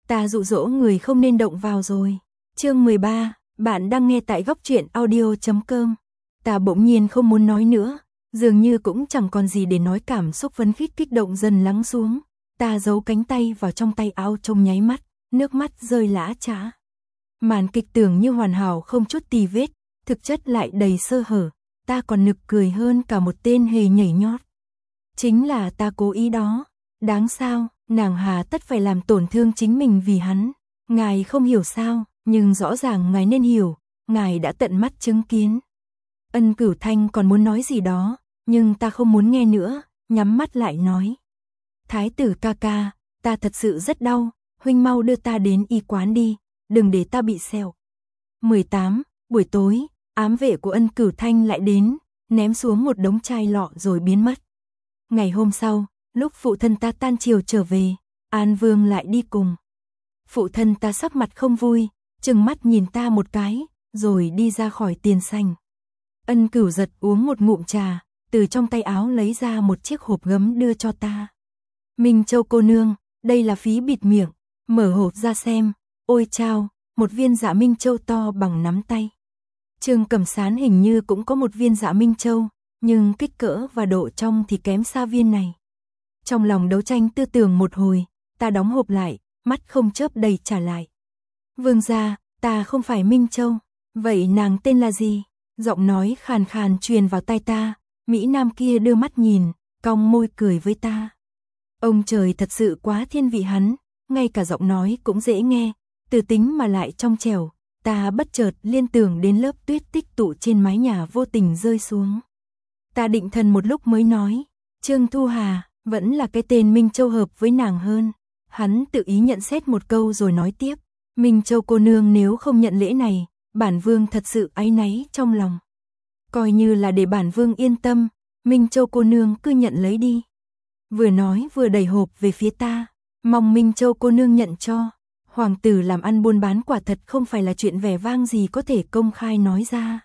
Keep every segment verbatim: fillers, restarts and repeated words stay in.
Ta dụ dỗ người không nên động vào rồi. Chương mười ba, bạn đang nghe tại góc truyện audio chấm com. Ta bỗng nhiên không muốn nói nữa, dường như cũng chẳng còn gì để nói, cảm xúc phấn khích kích động dần lắng xuống. Ta giấu cánh tay vào trong tay áo trong nháy mắt, nước mắt rơi lã chã. Màn kịch tưởng như hoàn hảo không chút tì vết, thực chất lại đầy sơ hở, ta còn nực cười hơn cả một tên hề nhảy nhót. Chính là ta cố ý đó, đáng sao, nàng hà tất phải làm tổn thương chính mình vì hắn. Ngài không hiểu sao, nhưng rõ ràng ngài nên hiểu, ngài đã tận mắt chứng kiến. Ân Cửu Thanh còn muốn nói gì đó, nhưng ta không muốn nghe nữa, nhắm mắt lại nói. Thái tử ca ca, ta thật sự rất đau, huynh mau đưa ta đến y quán đi, đừng để ta bị sẹo. mười tám, buổi tối, ám vệ của Ân Cửu Thanh lại đến, ném xuống một đống chai lọ rồi biến mất. Ngày hôm sau, lúc phụ thân ta tan chiều trở về, An Vương lại đi cùng. Phụ thân ta sắc mặt không vui, trừng mắt nhìn ta một cái, rồi đi ra khỏi tiền sảnh. Ân Cửu giật uống một ngụm trà, từ trong tay áo lấy ra một chiếc hộp gấm đưa cho ta. Minh Châu cô nương, đây là phí bịt miệng, mở hộp ra xem, ôi chao, một viên Dạ Minh Châu to bằng nắm tay. Trương Cẩm Sán hình như cũng có một viên Dạ Minh Châu, nhưng kích cỡ và độ trong thì kém xa viên này. Trong lòng đấu tranh tư tưởng một hồi, ta đóng hộp lại, mắt không chớp đầy trả lại. Vương gia, ta không phải Minh Châu, vậy nàng tên là gì? Giọng nói khàn khàn truyền vào tai ta, Mỹ Nam kia đưa mắt nhìn, cong môi cười với ta. Ông trời thật sự quá thiên vị hắn, ngay cả giọng nói cũng dễ nghe, từ tính mà lại trong trẻo. Ta bất chợt liên tưởng đến lớp tuyết tích tụ trên mái nhà vô tình rơi xuống. Ta định thần một lúc mới nói, Trương Thu Hà, vẫn là cái tên Minh Châu hợp với nàng hơn. Hắn tự ý nhận xét một câu rồi nói tiếp, Minh Châu cô nương nếu không nhận lễ này, bản vương thật sự áy náy trong lòng. Coi như là để bản vương yên tâm, Minh Châu cô nương cứ nhận lấy đi. Vừa nói vừa đẩy hộp về phía ta, mong Minh Châu cô nương nhận cho. Hoàng tử làm ăn buôn bán quả thật không phải là chuyện vẻ vang gì có thể công khai nói ra.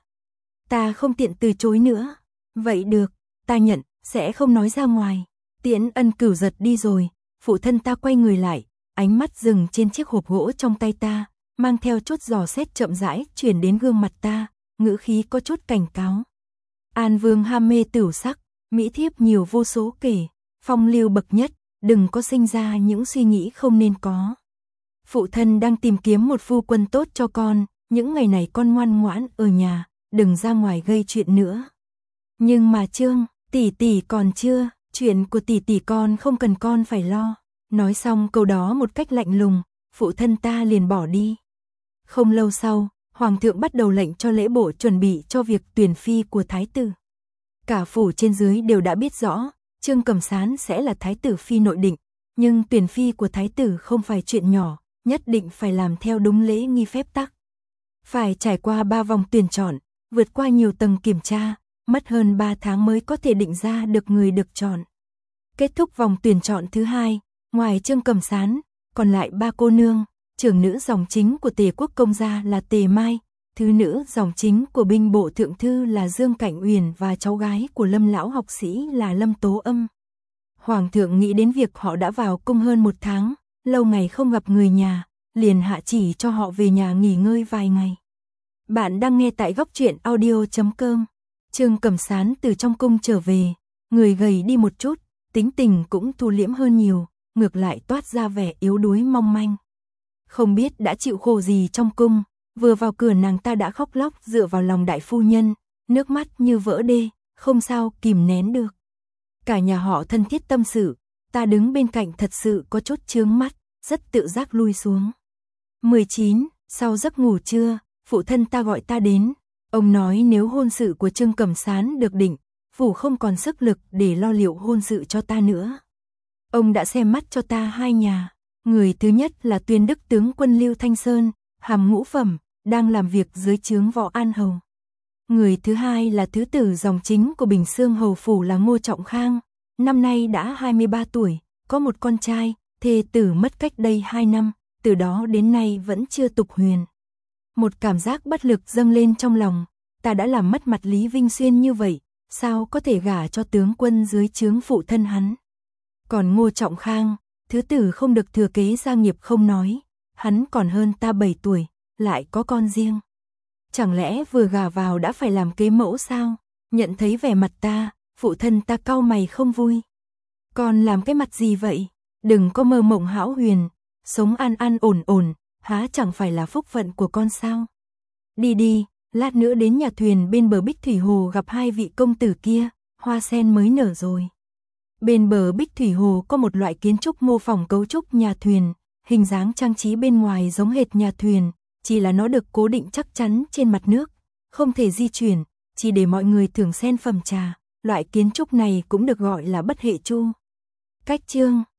Ta không tiện từ chối nữa. Vậy được, ta nhận, sẽ không nói ra ngoài. Tiễn Ân Cửu giật đi rồi, phụ thân ta quay người lại, ánh mắt dừng trên chiếc hộp gỗ trong tay ta, mang theo chút dò xét chậm rãi chuyển đến gương mặt ta, ngữ khí có chút cảnh cáo. An Vương ham mê tửu sắc, mỹ thiếp nhiều vô số kể, phong lưu bậc nhất, đừng có sinh ra những suy nghĩ không nên có. Phụ thân đang tìm kiếm một phu quân tốt cho con, những ngày này con ngoan ngoãn ở nhà, đừng ra ngoài gây chuyện nữa. Nhưng mà Trương, tỷ tỷ còn chưa, chuyện của tỷ tỷ con không cần con phải lo. Nói xong câu đó một cách lạnh lùng, phụ thân ta liền bỏ đi. Không lâu sau, Hoàng thượng bắt đầu lệnh cho lễ bộ chuẩn bị cho việc tuyển phi của thái tử. Cả phủ trên dưới đều đã biết rõ, Trương Cẩm Sán sẽ là thái tử phi nội định, nhưng tuyển phi của thái tử không phải chuyện nhỏ, nhất định phải làm theo đúng lễ nghi phép tắc. Phải trải qua ba vòng tuyển chọn, vượt qua nhiều tầng kiểm tra, mất hơn ba tháng mới có thể định ra được người được chọn. Kết thúc vòng tuyển chọn thứ hai, ngoài Trương Cẩm Sán, còn lại ba cô nương, trưởng nữ dòng chính của Tề Quốc công gia là Tề Mai, thứ nữ dòng chính của binh bộ thượng thư là Dương Cảnh Uyển và cháu gái của Lâm lão học sĩ là Lâm Tố Âm. Hoàng thượng nghĩ đến việc họ đã vào cung hơn một tháng, lâu ngày không gặp người nhà, liền hạ chỉ cho họ về nhà nghỉ ngơi vài ngày. Bạn đang nghe tại góc truyện audio chấm com. Trương Cẩm Sán từ trong cung trở về, người gầy đi một chút, tính tình cũng thu liễm hơn nhiều, ngược lại toát ra vẻ yếu đuối mong manh. Không biết đã chịu khổ gì trong cung, vừa vào cửa nàng ta đã khóc lóc dựa vào lòng đại phu nhân, nước mắt như vỡ đê, không sao kìm nén được. Cả nhà họ thân thiết tâm sự, ta đứng bên cạnh thật sự có chút chướng mắt, rất tự giác lui xuống. mười chín, sau giấc ngủ trưa, phụ thân ta gọi ta đến, ông nói nếu hôn sự của Trương Cẩm Sán được định, phủ không còn sức lực để lo liệu hôn sự cho ta nữa. Ông đã xem mắt cho ta hai nhà, người thứ nhất là Tuyên Đức tướng quân Lưu Thanh Sơn, hàm ngũ phẩm, đang làm việc dưới trướng Võ An Hầu. Người thứ hai là thứ tử dòng chính của Bình Xương Hầu phủ là Ngô Trọng Khang, năm nay đã hai mươi ba tuổi, có một con trai, thê tử mất cách đây hai năm, từ đó đến nay vẫn chưa tục huyền. Một cảm giác bất lực dâng lên trong lòng, ta đã làm mất mặt Lý Vinh Xuyên như vậy, sao có thể gả cho tướng quân dưới trướng phụ thân hắn. Còn Ngô Trọng Khang, thứ tử không được thừa kế gia nghiệp không nói, hắn còn hơn ta bảy tuổi, lại có con riêng. Chẳng lẽ vừa gả vào đã phải làm kế mẫu sao? Nhận thấy vẻ mặt ta, phụ thân ta cau mày không vui. Con làm cái mặt gì vậy? Đừng có mơ mộng hão huyền, sống an an ổn ổn, há chẳng phải là phúc phận của con sao? Đi đi, lát nữa đến nhà thuyền bên bờ Bích Thủy Hồ gặp hai vị công tử kia, hoa sen mới nở rồi. Bên bờ Bích Thủy Hồ có một loại kiến trúc mô phỏng cấu trúc nhà thuyền, hình dáng trang trí bên ngoài giống hệt nhà thuyền, chỉ là nó được cố định chắc chắn trên mặt nước, không thể di chuyển, chỉ để mọi người thưởng sen phẩm trà. Loại kiến trúc này cũng được gọi là bất hệ chu. Cách chương